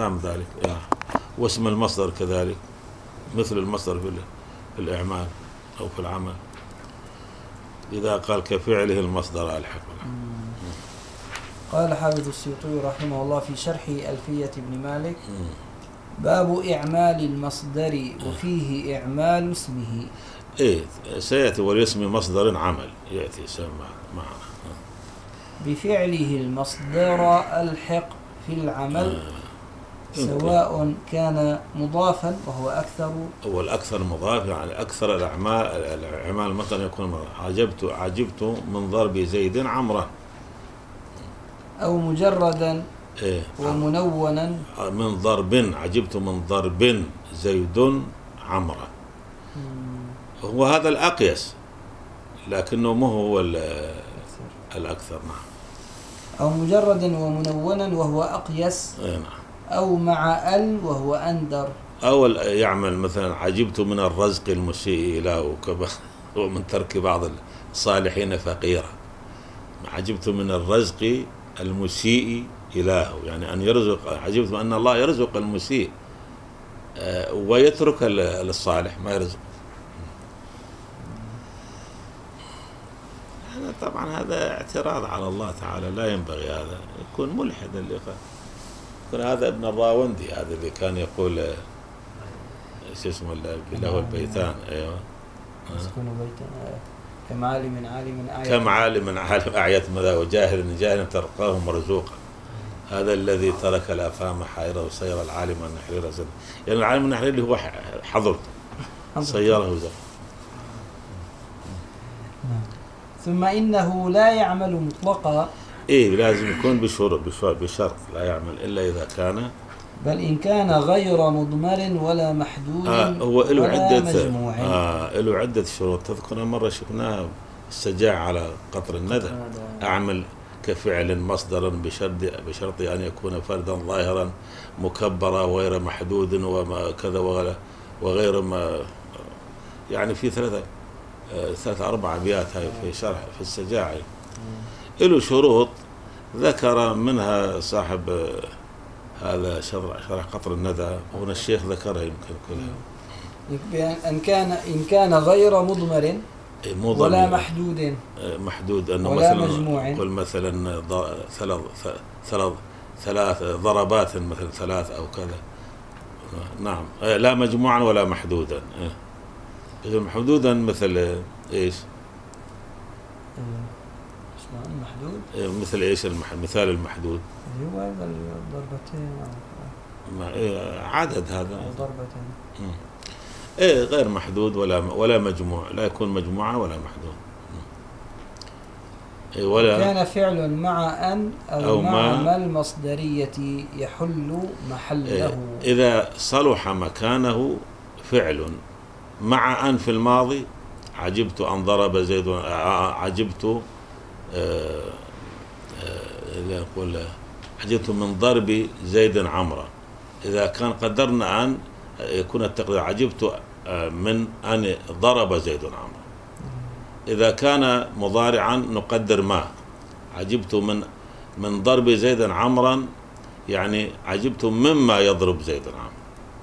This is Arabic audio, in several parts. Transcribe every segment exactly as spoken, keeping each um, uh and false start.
فهم ذلك. واسم المصدر كذلك مثل المصدر في الإعمال أو في العمل، إذا قال كفعله المصدر ألحق. قال حافظ السيوطي رحمه الله في شرح ألفية ابن مالك: باب إعمال المصدر وفيه إعمال اسمه. إيه سيأتي والاسم مصدر عمل يأتي سمع معنا. بفعله المصدر ألحق في العمل سواء كان مضافا وهو أكثر، هو الأكثر مضاف يعني أكثر الأعمال الأعمال مثلا يكون عجبت عجبت من ضرب زيد عمرة، أو مجردا إيه ومنونا من ضرب، عجبت من ضرب زيد عمرة، هو هذا الأقيس لكنه ما هو الأكثر. نعم. أو مجردا ومنونا وهو أقيس. إيه نعم. أو مع ال وهو أندر. أو يعمل مثلا عجبت من الرزق المسيء إلى ومن ترك بعض الصالحين فقيرا، عجبت من الرزق المسيء إلهه، يعني أن يرزق، عجبت أن الله يرزق المسيء ويترك الصالح ما يرزق. يعني طبعا هذا اعتراض على الله تعالى، لا ينبغي هذا، يكون ملحد اللي يكون هذا ابن الراوندي، هذا اللي كان يقول ايش اسمه له البيتان. ايوه يسكن بيتان كم عالم عالم أعيت كم عالم عالم أعيت مذا وجاهل جاهل ترقاه مرزوقا، هذا الذي ترك الافهام حائره وسير العالم النحرير زد، يعني العالم النحرير اللي هو حضرته سيره زد. ثم إنه لا يعمل مطلقا. إيه لازم يكون بشرط بشرط لا يعمل إلا إذا كان، بل إن كان غير مضمر ولا محدود آه هو له ولا عدة مجموع. آه له عدة شروط. تذكر مرة شفناها السجاع على قطر الندى، أعمل كفعل مصدرا بشرط بشرط أن يكون فردا ظاهرا مكبرا وغير محدود وكذا وغير ما، يعني في ثلاثة ثلاثة أربع أبيات هاي في شرح في السجاع له شروط ذكر منها صاحب هذا شرح قطر الندى، هنا الشيخ ذكرها يمكن كلها. إن كان إن كان غير مضمر ولا محدود محدود أنه ولا مثلا مجموع، قل مثلا ثلاث ثلاث ثلاث ضربات مثلا ثلاث أو كذا. نعم لا مجموعا ولا محدودا. إذا محدودا مثل إيش؟ المحدود مثل إيش المثال المحدود؟ هو ضربتين ما إيه عدد هذا ضربتين. إيه غير محدود ولا ولا مجموع، لا يكون مجموعا ولا محدود. إيه ولا كان فعل مع أن أو, أو مع ما المصدرية يحل محله. إيه إذا صلح مكانه فعل مع أن في الماضي، عجبت أن ضرب زيد، عجبت آه آه يقول عجبت من ضرب زيد عمرة، إذا كان قدرنا أن يكون التقدير عجبت آه من أن ضرب زيد عمرة. إذا كان مضارعا نقدر ما، عجبت من من ضرب زيد عمرا، يعني عجبت مما يضرب زيد عمرا.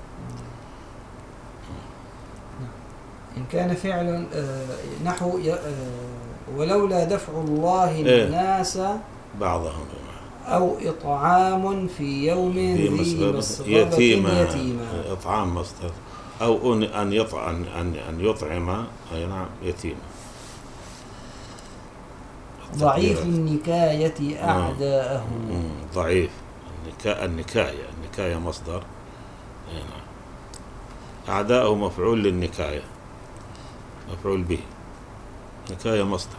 إن كان فعل نحو ولولا دفع الله الناس بعضهم أو إطعام في يوم ذي مسغبة يتيما، يتيما. إطعام مصدر، أو أن يطعم أن أن يطعم أي نعم يتيما. ضعيف النكاية أعداءه. ضعيف النكاية النكاية النكاية مصدر. نعم. أعداءه مفعول للنكاية، مفعول به، نكاية مصدر.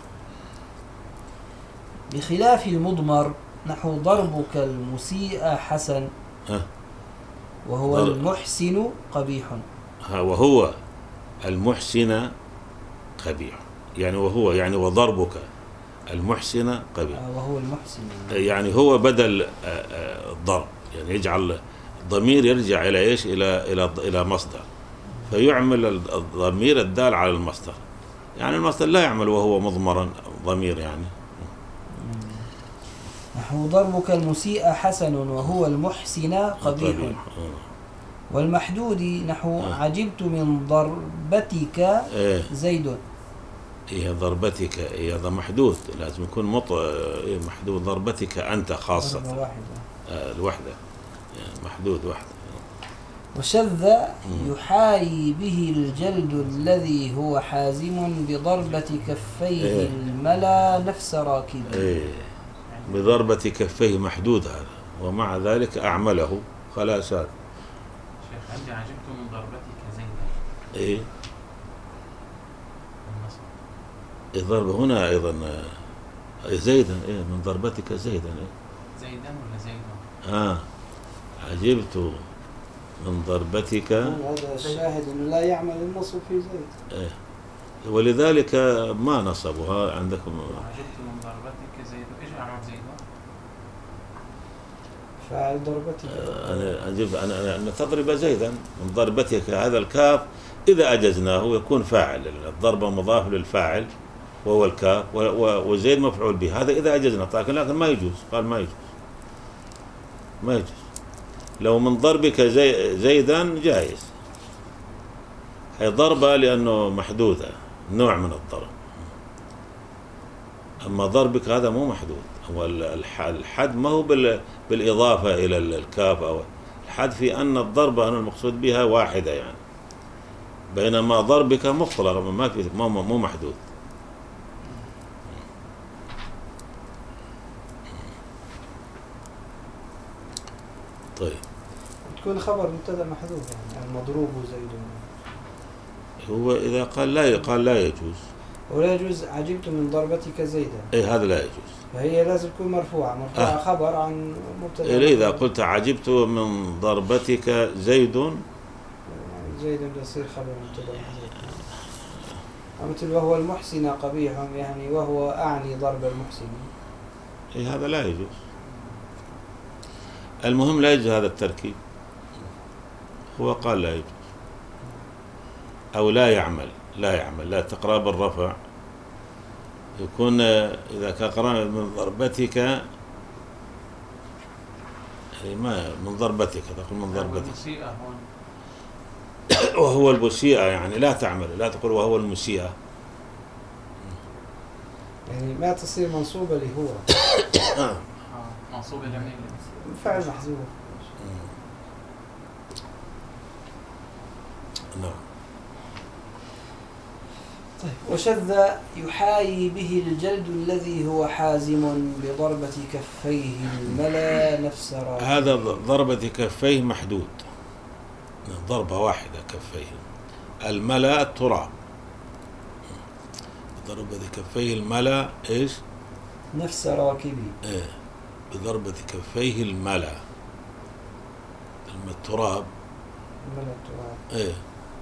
بخلاف المضمر نحو ضربك المسيء حسن، ها وهو ضرب. المحسن قبيح. ها وهو المحسن قبيح، يعني وهو يعني وضربك المحسن قبيح. آه وهو المحسن يعني هو بدل الضرب، يعني يجعل الضمير يرجع إلى إيش؟ إلى إلى إلى مصدر، فيعمل الضمير الدال على المصدر، يعني المصدر لا يعمل وهو مضمرا ضمير يعني. نحو ضربك المسيء حسن وهو المحسن قبيح. قبيح. والمحدود نحو آه. عجبت من ضربتك إيه زيد. هي ضربتك هي هذا محدود، لازم يكون مط إيه محدود. ضربتك أنت خاصة ضربة واحدة. آه الوحدة يعني محدود وحدة. وشذ يحايي به الجلد الذي هو حازم بضربة كفيه إيه. الملا نفس راكب. إيه بضربة كفيه محدود هذا، ومع ذلك أعمله خلاص هذا. شيخ عندي عجبت من ضربتك زيدا. إيه النصب. الضربة هنا أيضا زيدا. إيه من ضربتك زيدا. إيه زيدا ولا زيدا؟ آه عجبت من ضربتك. هذا الشاهد أنه لا يعمل النصب في زيد. إيه ولذلك ما نصبها عندكم. عجبت من ضربتك زيدا. إيش أعمل زيدا؟ فاعل ضربتك. أنا أجيب أنا أنا أن تضرب زيدا من ضربتك. هذا الكاف إذا أجزناه يكون فاعل، الضربة مضاف للفاعل وهو الكاف، وزيد مفعول به. هذا إذا أجزنا، لكن لكن ما يجوز. قال ما يجوز ما يجوز. لو من ضربك زي زيدا جائز، هي ضربة لأنه محدودة نوع من الضرب. أما ضربك هذا مو محدود. هو الحد ما هو بالإضافة إلى الكاف، أو الحد في أن الضربة أنا المقصود بها واحدة يعني، بينما ضربك مطلق ما في مو محدود. طيب تكون خبر مبتدا محذوف يعني المضروب زيد. هو إذا قال لا قال لا يجوز. ولا يجوز عجبت من ضربتك زيدا. إيه هذا لا يجوز. فهي لازم تكون مرفوعة. مرفوعة آه. خبر عن مبتدا. إيه إذا قلت عجبت من ضربتك زيد، زيد يصير خبر مبتدا محذوف. مثل وهو المحسن قبيح يعني وهو أعني ضرب المحسن. إيه هذا لا يجوز. المهم لا يجوز هذا التركيب. هو قال لا يجوز أو لا يعمل. لا يعمل لا تقرأ بالرفع يكون إذا كان قرأنا من ضربتك يعني ما من ضربتك تقول من ضربتك وهو المسيئة يعني لا تعمل. لا تقول وهو المسيئة يعني ما تصير منصوبة اللي هو منصوبة لمين؟ فعل محذوف. نعم. طيب وشذ يحايي به الجلد الذي هو حازم بضربة كفيه الملا نفس راكب. هذا ضربة كفيه محدود، ضربة واحدة كفيه. الملا التراب. ضربة كفيه الملا إيش؟ نفس راكبي. إيه بضربة كفيه الملا التراب. الملا التراب. إيه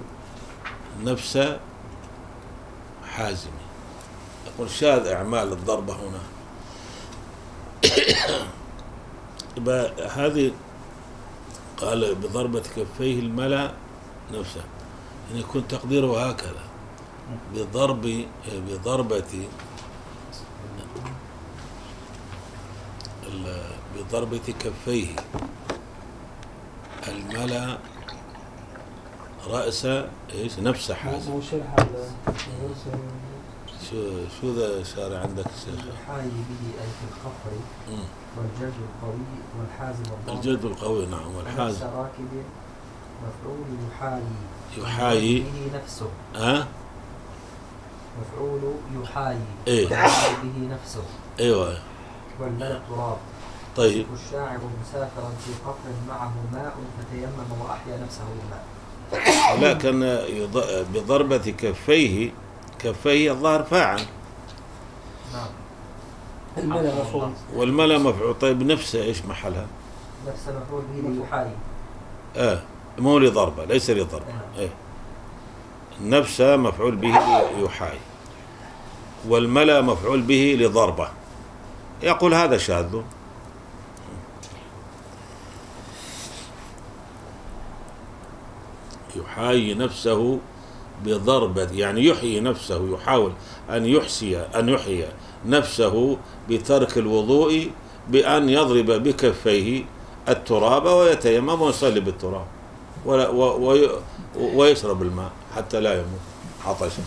نفس حازمي. يقول شاذ إعمال الضربة هنا. هذه قال بضربة كفيه الملا نفسه يعني يكون تقديره هكذا بضرب بضربة بضربة كفيه الملا رأس ايش نفس حازم. مو شرح هذا شو شو ذا شارع عندك شيخ؟ يحايي به أي في الخفر والجلد القوي والحازم الضابط. الجلد القوي نعم والحازم. راكب مفعول يحايي يحايي به نفسه. ها؟ مفعول يحايي ايه به نفسه. ايوه. والملك تراب. طيب. والشاعر مسافرا في قفر معه ماء فتيمم وأحيا نفسه بالماء. لكن بضربة كفيه كفيه الظاهر فاعل. نعم. الملا مفعول. والملا مفعول. طيب نفسه ايش محلها؟ نفسه مفعول به يحايي. اه مو لضربة ليس لضربة. نعم. ايه نفسه مفعول به يحايي والملا مفعول به لضربة. يقول هذا شاذ. يحايي نفسه بضربة يعني يحيي نفسه يحاول أن يحسي أن يحيي نفسه بترك الوضوء بأن يضرب بكفيه التراب ويتيمم ويصلي بالتراب ولا و و ويشرب الماء حتى لا يموت عطشا.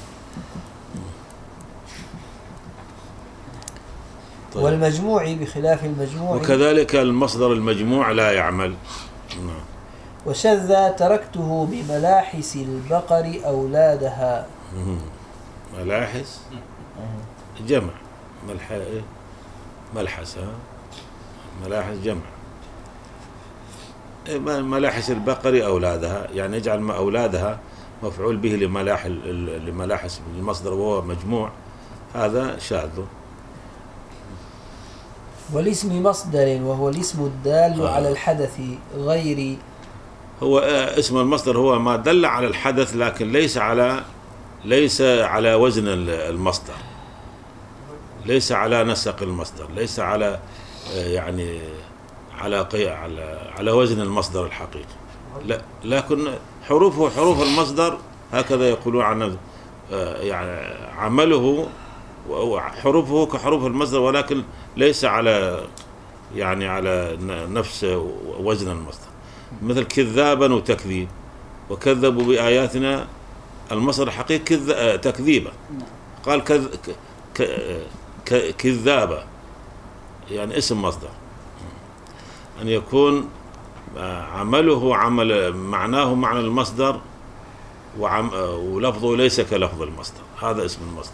طيب. والمجموع بخلاف المجموع. وكذلك المصدر المجموع لا يعمل. نعم. وشذ تركته بملاحس البقر أولادها. ملاحس جمع ملح ملحس ها ملاحس جمع ملاحس البقر أولادها، يعني يجعل ما أولادها مفعول به لملاح لملاحس المصدر وهو مجموع، هذا شاذ. والاسم مصدر وهو الاسم الدال آه. على الحدث غير هو اسم المصدر هو ما دل على الحدث لكن ليس على ليس على وزن المصدر، ليس على نسق المصدر، ليس على يعني على على على وزن المصدر الحقيقي، لا لكن حروفه حروف المصدر هكذا يقولون عن يعني عمله حروفه كحروف المصدر ولكن ليس على يعني على نفس وزن المصدر، مثل كذابا وتكذيب، وكذبوا بآياتنا المصدر الحقيقي تكذيبا، قال كذ كذابة يعني اسم مصدر، أن يكون عمله عمل معناه معنى المصدر وعم ولفظه ليس كلفظ المصدر، هذا اسم المصدر.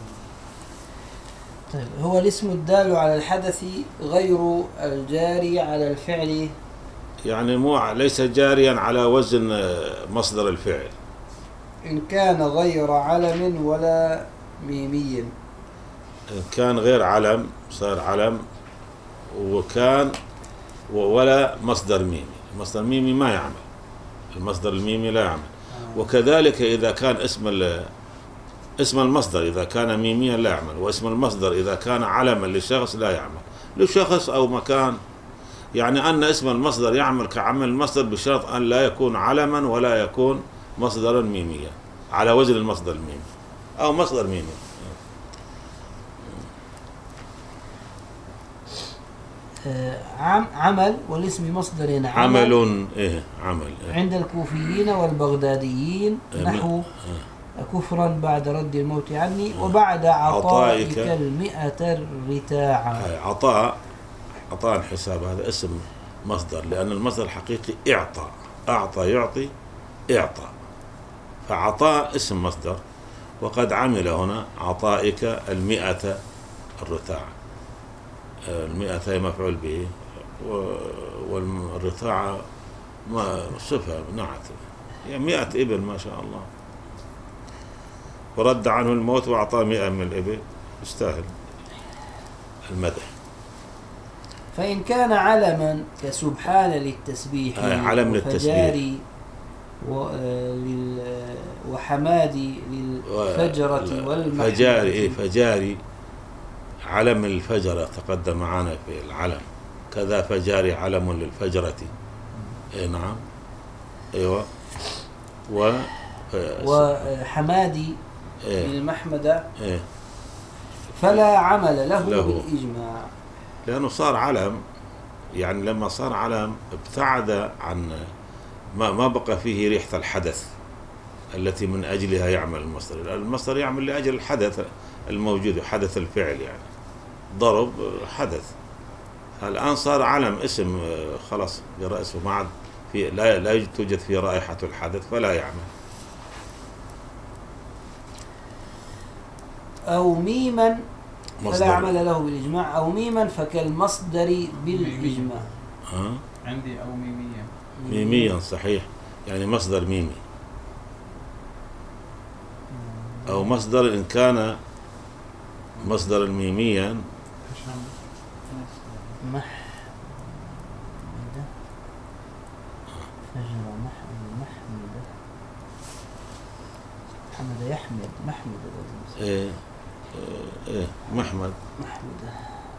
طيب هو الاسم الدال على الحدث غير الجاري على الفعل، يعني مو ليس جاريا على وزن مصدر الفعل إن كان غير علم ولا ميمي. إن كان غير علم صار علم، وكان ولا مصدر ميمي، المصدر الميمي ما يعمل، المصدر الميمي لا يعمل. وكذلك إذا كان اسم اسم المصدر إذا كان ميميا لا يعمل، واسم المصدر إذا كان علما لشخص لا يعمل، لشخص أو مكان، يعني أن اسم المصدر يعمل كعمل المصدر بشرط أن لا يكون علما ولا يكون مصدرا ميميا على وزن المصدر الميمي أو مصدر ميمي. عمل والاسم مصدر عمل, عمل إيه عمل إيه. عند الكوفيين والبغداديين إيه نحو إيه. كفرا بعد رد الموت عني إيه. وبعد عطائك المئة الرتاع. عطاء عطاء حساب هذا اسم مصدر، لأن المصدر الحقيقي إعطى، أعطى يعطي إعطى، فعطاء اسم مصدر، وقد عمل هنا عطائك المئة الرتاع، المئة هي مفعول به والرتاع ما صفة نعت، يعني مئة إبل ما شاء الله، ورد عنه الموت وأعطاه مئة من الإبل، يستاهل المدح. فإن كان علما كسبحان للتسبيح علم للتسبيح وحمادي للفجرة والمحمد فجاري إيه فجاري علم الفجرة تقدم معنا في العلم، كذا فجاري علم للفجرة إيه نعم أيوة و وحمادي إيه للمحمدة إيه فلا عمل له, له بالإجماع، لأنه صار علم، يعني لما صار علم ابتعد عن ما ما بقى فيه ريحة الحدث التي من أجلها يعمل المصدر، المصدر يعمل لأجل الحدث الموجود، حدث الفعل يعني ضرب حدث. الآن صار علم اسم خلاص برأسه، ما عاد في لا لا توجد فيه رائحة الحدث فلا يعمل. أو ميما فلا عمل له بالإجماع، أو ميما فكالمصدر بالإجماع. ها عندي أو ميميا ميميا صحيح، يعني مصدر ميمي، أو مصدر إن كان مصدر ميميا محمد فجر محمد محمد محمد يحمد محمد إيه إيه محمد محمد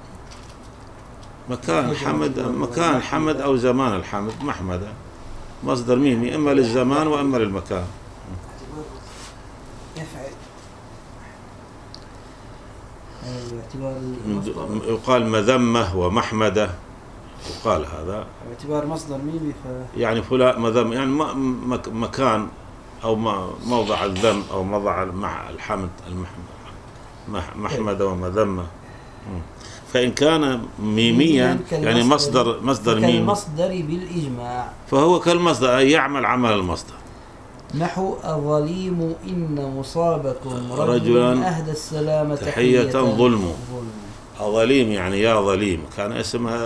مكان حمد، مكان حمد أو زمان الحمد محمد، مصدر ميمي إما للزمان وإما للمكان. يفعل باعتبار المصدر يقال مذمة ومحمدة، يقال هذا باعتبار مصدر ميمي ف يعني فلان مذمة، يعني مكان أو موضع الذم أو موضع مع الحمد محمدة ومذمة. فإن كان ميميا يعني مصدر مصدر ميمي كالمصدر بالإجماع، فهو كالمصدر أي يعمل عمل المصدر. نحو الظليم إن مصابكم رجلا, رجلا أهدى السلامة تحية, تحية ظلم. ظلم. الظليم يعني يا ظليم، كان اسمها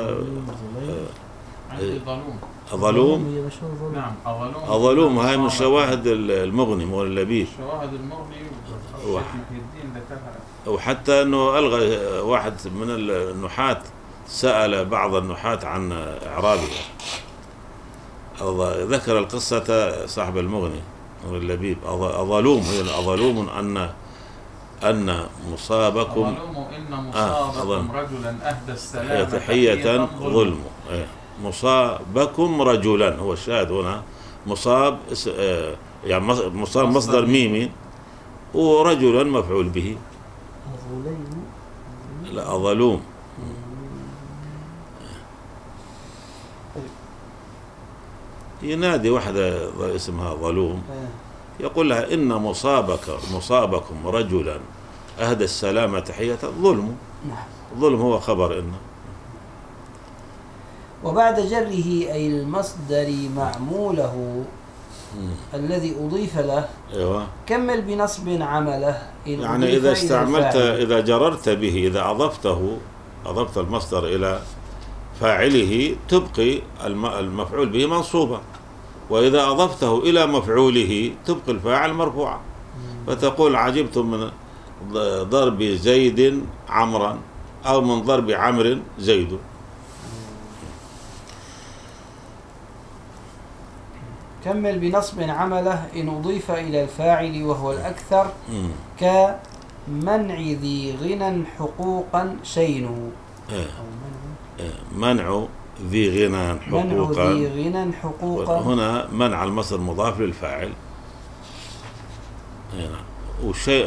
ظلوم. ظلوم نعم الظلوم. الظلوم هاي من شواهد المغني مول اللبيب. شواهد المغني الشيخ محي الدين ذكرها. وحتى انه الغى واحد من النحاة سأل بعض النحاة عن اعرابها، ذكر القصة صاحب المغني مول اللبيب. الظلوم هي الظلوم ان ان مصابكم الظلوم ان مصابكم آه رجلا اهدى السلامة تحية ظلم. مصابكم رجلا هو الشاهد هنا، مصاب يعني مصاب مصدر ميمي ورجلا مفعول به. لا ظلوم ينادي واحدة اسمها ظلوم يقول لها إن مصابك مصابكم رجلا أهدى السلامة تحية ظلم. ظلم هو خبر إنه. وبعد جره أي المصدر معموله مم. الذي أضيف له أيوة. كمل بنصب عمله إن يعني إذا استعملت إذا جررت به إذا أضفته أضفت المصدر إلى فاعله تبقي المفعول به منصوبا، وإذا أضفته إلى مفعوله تبقي الفاعل مرفوعا. فتقول عجبت من ضرب زيد عمرا أو من ضرب عمرو زيد. كمل بنصب عمله إن أضيف إلى الفاعل وهو الأكثر مم. كمنع ذي غنى حقوقا شين. إيه. منع ذي غنى حقوقا. منع ذي غنى حقوقا هنا منع المصدر مضاف للفاعل هنا، وشيء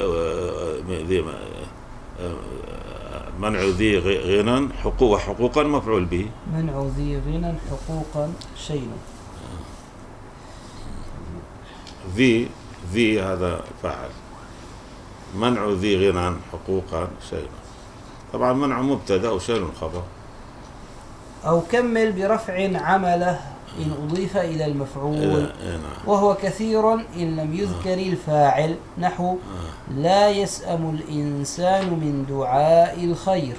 منع ذي غنى حقوق وحقوقا مفعول به. منع ذي غنى حقوقا شين. ذي ذي هذا فاعل، منع ذي غنى حقوقا شيء. طبعا منع مبتدا وشيء خبر. أو كمل برفع عمله إن أضيف إلى المفعول وهو كثير إن لم يذكر الفاعل، نحو لا يسأم الإنسان من دعاء الخير،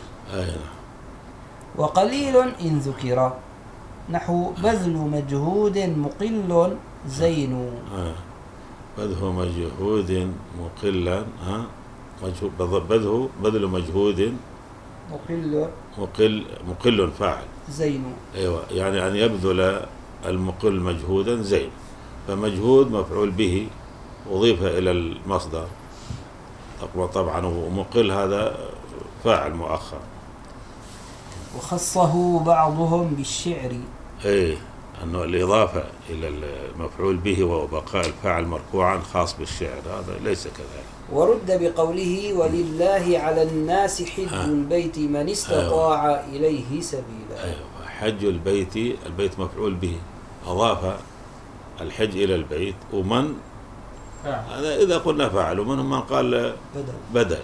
وقليل إن ذكر، نحو بذل مجهود مقل زين. بذل مجهود مقلا ها بذل بذل مجهود مقل مقل مقل فاعل زين. ايوه يعني ان يبذل المقل مجهودا زين، فمجهود مفعول به اضيف الى المصدر طبعا، ومقل هذا فاعل مؤخر. وخصه بعضهم بالشعر، ايه انه الاضافه الى المفعول به وبقاء الفاعل مرفوعا خاص بالشعر، هذا ليس كذلك. ورد بقوله ولله على الناس حج آه. البيت من استطاع أيوة. إليه سبيلا. أيوة. حج البيت، البيت مفعول به أضاف الحج إلى البيت، ومن هذا إذا قلنا فاعل، ومن من قال بدل, بدل.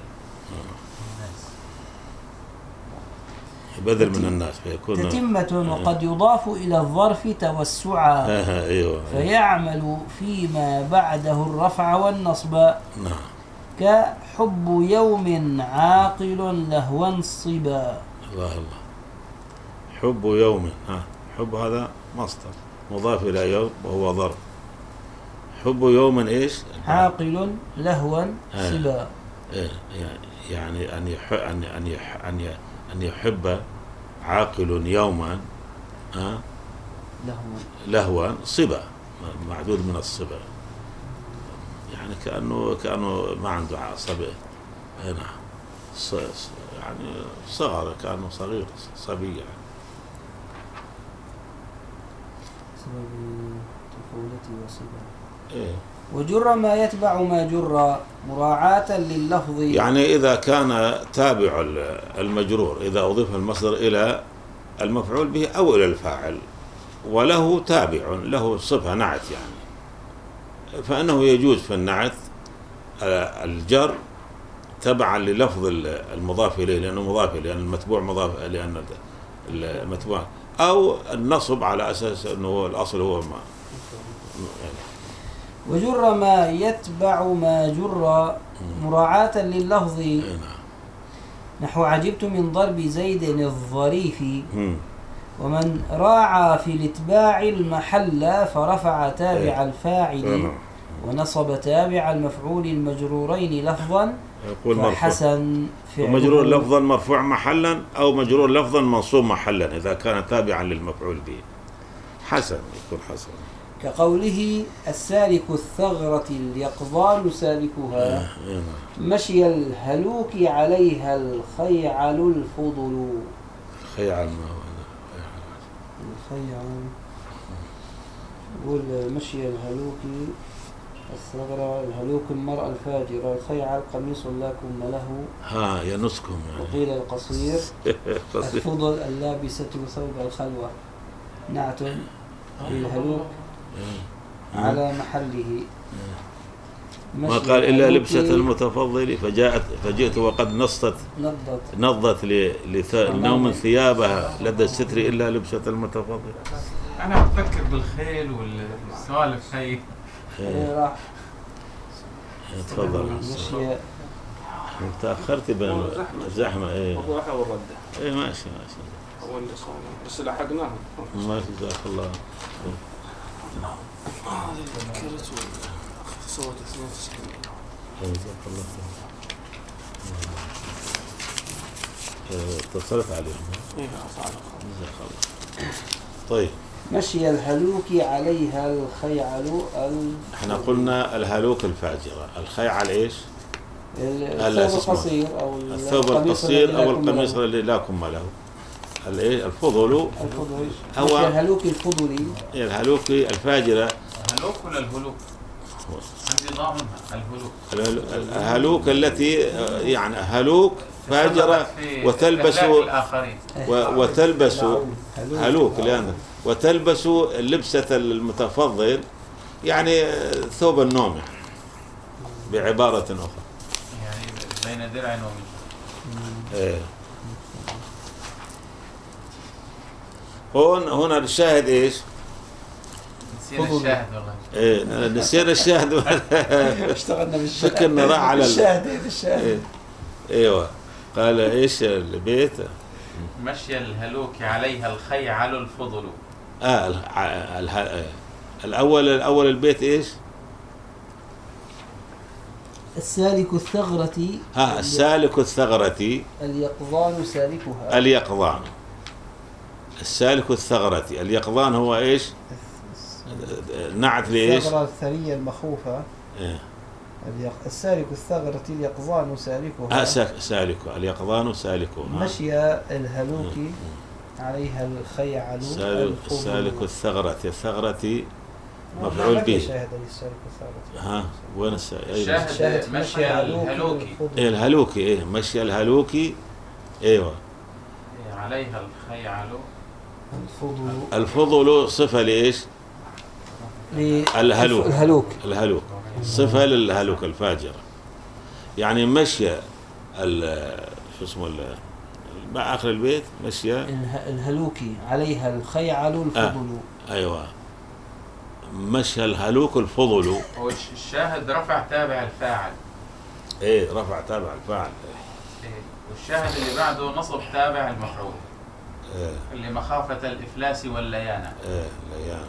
بدل من الناس فيكون تتمة. وقد يضاف إلى الظرف توسعا أيوة. فيعمل فيما بعده الرفع والنصب. نعم. كحب يوم عاقل لهوا صبا. الله الله. حب يوم، ها حب هذا مصدر مضاف إلى يوم وهو ظرف. حب يوم إيش؟ عاقل لهوا صبا. يعني أن يحب أن أن أن أن يحب عاقل يوما ها لهوا لهوا صبا، معدود من الصبا، يعني كأنه كأنه ما عنده عصبية هنا، يعني صغر كأنه صغير صبي يعني. سبب طفولتي وصبا. إيه. وجر ما يتبع ما جر مراعاة لللفظ. يعني إذا كان تابع المجرور إذا أضيف المصدر إلى المفعول به أو إلى الفاعل وله تابع له صفة نعت يعني، فإنه يجوز في النعت الجر تبعا للفظ المضاف إليه لأنه مضاف لأن المتبوع مضاف لأن المتبوع، أو النصب على أساس أنه الأصل هو ما يعني. وجر ما يتبع ما جر مراعاة لللفظ. نحو عجبت من ضرب زيد الظريف. ومن راعى في الاتباع المحل فرفع تابع الفاعل ونصب تابع المفعول المجرورين لفظا فحسن فعله. مجرور لفظا مرفوع محلا أو مجرور لفظا منصوب محلا إذا كان تابعا للمفعول به حسن يكون حسن. كقوله السالك الثغرة اليقظان سالكها. مشي الهلوك عليها الخيعل الفضل. خيعل ما هو الخيعل يقول مشي الهلوك الثغرة الهلوك المرأة الفاجرة الخيعل قميص لا كم له ها ينسكم يعني. وقيل القصير الفضل اللابسة ثوب الخلوة نعت للهلوك على محله. ما قال إلا لبسة المتفضل فجاءت فجئت وقد نصت نضت نضت لنوم ثيابها لدى الستر إلا لبسة المتفضل. أنا أفكر بالخيل والسوالف هي. راح تفضل. تأخرت بين الزحمة. إيه الروحة والردة. إيه ماشي ماشي. أول بس لحقناهم. ماشي جزاك الله. هذه تذكرت صوت اثنين وتسعين. جزاك الله خير. اتصلت عليهم. إيه صار. جزاك الله. طيب. مشي الهلوك عليها الخيعل ال... احنا قلنا الهلوك الفاجرة، الخيعل ايش؟ الثوب القصير او الثوب القصير او القميص الذي لا كم له. الايه الفضل. الفضل. هو مشي الهلوك الفضلي. الهلوك الفاجرة. الهلوك ولا الهلوك؟ عندي ضامنها الهلوك. الهلوك التي يعني هلوك فاجرة وتلبس وتلبس هلوك لأن وتلبس لبسة المتفضل يعني ثوب النوم يعني بعبارة أخرى يعني بين درع ومن. إيه. هون هنا الشاهد إيش؟ نسينا الشاهد والله. إيه نسينا الشاهد. اشتغلنا بالشاهد. فكرنا راح على الشاهد الشاهد. إيه. أيوة قال إيش البيت؟ مشي الهلوك عليها الخيعل الفضل. آه اله... الأول الأول البيت إيش؟ السالك الثغرة. ها السالك الثغرة اليقظان سالكها. اليقظان السالك الثغرة اليقظان هو إيش؟ نعت لإيش؟ الثغرة الثرية المخوفة. إيه. السالك الثغرة اليقظان سالكها. آه سالك اليقظان سالكها. مشي الهلوك عليها الخيعل السالك الثغرة الثغرة مفعول به. شاهد السالك الثغرة. ها وين الشاهد؟ الشاهد مشي الهلوكي. إيه الهلوكي إيه مشي الهلوكي أيوة. عليها الخيعل الفضل. الفضل صفة لإيش؟ الهلوك. الهلوك الهلوك صفة للهلوك الفاجرة يعني مشي شو اسمه مع آخر البيت مشي الهلوكي عليها الخيعل الفضل. آه. أيوة مشي الهلوك الفضل. والشاهد رفع تابع الفاعل. إيه رفع تابع الفاعل. إيه. والشاهد اللي بعده نصب تابع المفعول. إيه. اللي مخافة الإفلاس والليانة. إيه ليانة.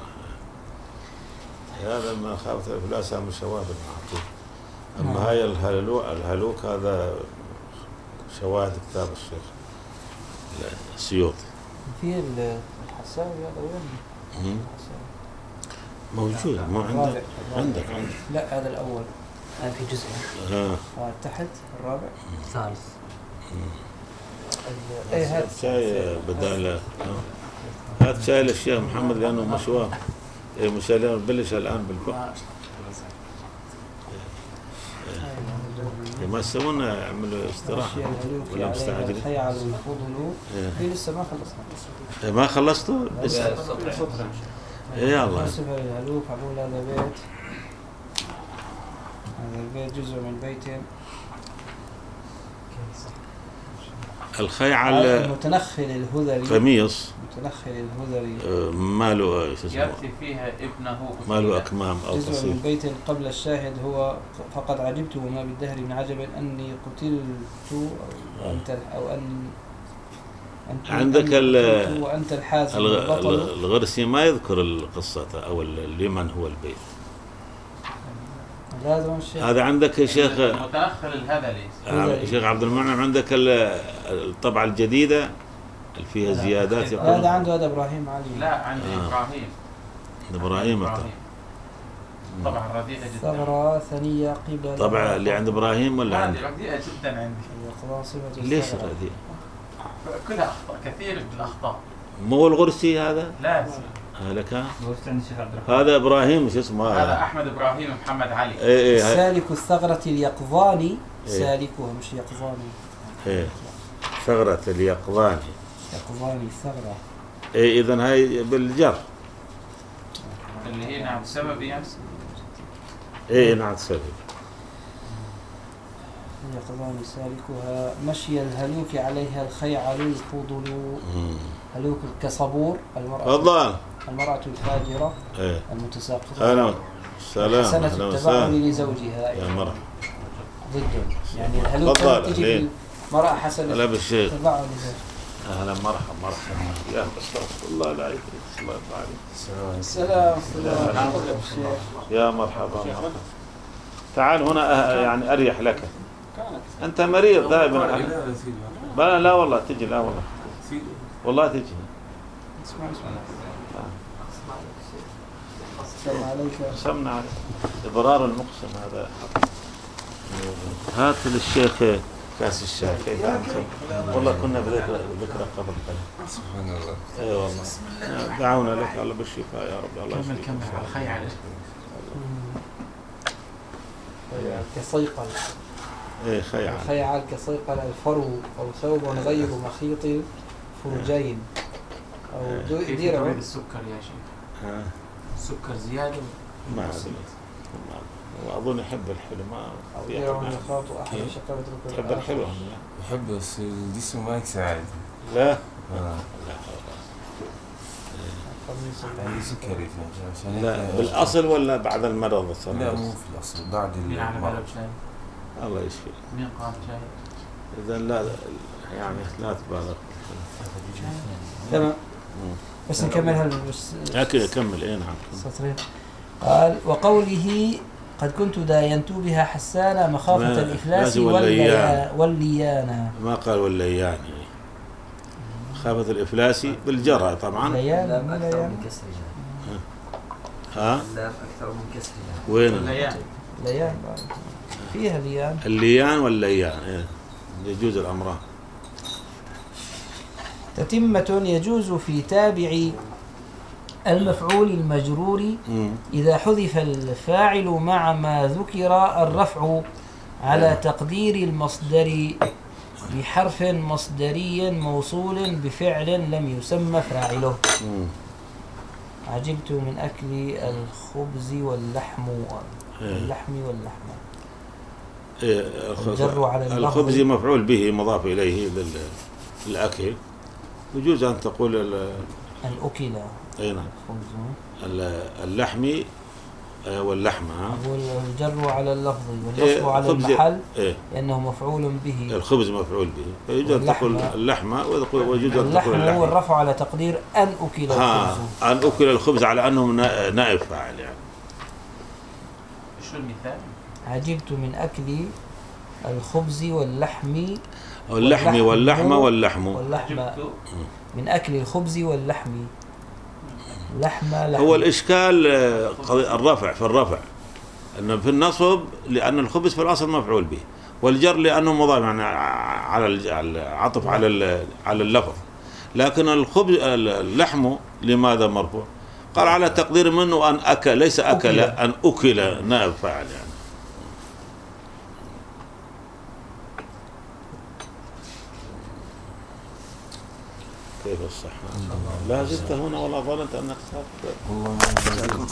هذا ما خافت الإفلاس من شواهد المعقول. أما هاي الهلوك الهلوك هذا شواهد كتاب الشيخ السيوطي. في الحساوي هذا وين؟ موجود ما عندك عندك عندك. لا هذا الأول هذا في جزء. ها. تحت الرابع. الثالث. ايه هذا شاي بدال هذا شاي للشيخ محمد لأنه مشوار. إيه مش بلش الآن بالفقه. ما يسوون يعملوا استراحة ولا مستعجلين؟ الخيعل والفضل في لسه ما خلصنا. ما خلصتوا؟ لسه. يا الله. سفر الهلوك عمول هذا بيت. هذا البيت جزء من بيت. الخيعل المتنخل الهذلي. قميص. المتنخل الهذلي. ماله ايش اسمه؟ يأتي فيها ابنه ماله أكمام أو قصير. جزء من بيت قبل الشاهد هو فقد عجبت وما بالدهر من عجب أني قتلت أو أنت أو أن أنت عندك ال وأنت الحازم الغرسي ما يذكر القصة أو لمن هو البيت. لازم الشيخ. هذا عندك يا شيخ المتنخل الهذلي. شيخ عبد المنعم عندك الطبعة الجديدة اللي فيها زيادات. هذا عنده هذا إبراهيم علي. لا عندي آه. إبراهيم. إبراهيم إبراهيم. طبعا رديئة جدا. ثغرة ثنية قبل. طبعا اللي عند إبراهيم ولا عندي؟ رديئة جدا عندي. ليش رديئة؟ كلها أخطاء كثير من الأخطاء. مو الغرسي هذا؟ لا. هذا كان؟ هذا إبراهيم شو اسمه؟ هذا أحمد إبراهيم محمد علي. إيه إيه سالك الثغرة اليقظاني. إيه. سالكها مش يقظاني. إيه. ثغرة اليقظاني. يقظاني ثغرة. إيه إذن هاي بالجر. اللي هي نعم سبب يعني. إيه نعم سبب. يقظاني سالكها مشي الهلوك عليها الخيعل الفضل. هلوك كصبور المرأة. الله. المرأة الفاجرة. إيه. المتساقطة. أهلا. سلام. حسنة التبعل لزوجها. يا مرة. ضد يعني الهلوك تجي المرأة حسنة. لا بالشيخ. التبعل لزوجها. أهلا مرحبا مرحبا. يا أستغفر الله لا يدري. الله يرضى عليك. السلام. يا مرحبا مرحبا. تعال هنا يعني أريح لك. أنت مريض دائما. لا لا والله تجي لا والله. والله تجي. اسمع اسمع. السلام عليكم. سمنا عليك. إبرار المقسم هذا. هات للشيخ كاس الشاي كيف أنت؟ والله كنا بذكر ذكرى قبل قليل. سبحان الله. اي والله. دعونا لك الله بالشفاء يا رب. الله كمل كمل على الخيعل. كصيقل. ايه خيعل. الخيعل كصيقل الفرو أو ثوب غير مخيط فرجين أو ديرة. السكر يا شيخ. ها. السكر زيادة. ما أدري. وأظن يحب الحلو ما تحب الحلو. يحب بس الجسم ما يساعد. لا. آه. لا. يعني سكري عشان لا بالأصل ولا بعد المرض صار؟ لا مو في الأصل بعد المرض. الله يشفي. مين قال شاي؟ إذا لا يعني لا تبالغ. تمام. بس نكملها بس. أكيد كمل إيه نعم. سطرين. قال وقوله قد كنت داينت بها حسانة مخافة الإفلاس والليانة. ما قال والليان مخافة الإفلاس بالجرى طبعا. ليان لا أكثر من كسرها. ها؟ لا أكثر من كسرها. وين؟ الليان. ليان فيها ليان. الليان والليان إيه. يجوز الأمران. تتمة يجوز في تابع المفعول المجرور إذا حذف الفاعل مع ما ذكر الرفع على تقدير المصدر بحرف مصدري موصول بفعل لم يسمى فاعله. عجبت من أكل الخبز واللحم واللحم واللحم. الجر على الخبز مفعول به مضاف إليه للأكل. يجوز أن تقول الأكل. أي نعم. اللحم واللحمة. هو الجر على اللفظ والنصب على المحل إيه؟ لأنه مفعول به. الخبز مفعول به فيجوز أن تقول اللحمة ويجوز أن تقول اللحم. هو الرفع على تقدير أن أكل الخبز. أن أكل الخبز على أنه نائب فاعل يعني. شو المثال؟ عجبت من أكل الخبز واللحم واللحم واللحم واللحم واللحم من أكل الخبز واللحم. لحم لحم. هو الإشكال الرفع في الرفع أنه في النصب لأن الخبز في الأصل مفعول به والجر لأنه مضاف يعني على العطف على على اللفظ. لكن الخبز اللحم لماذا مرفوع؟ قال على تقدير منه أن أكل، ليس أكل، أكل. أن أكل نائب فاعل يعني. كيف الصحة؟ لا زلت هنا ولا ظننت أنك سافر؟ والله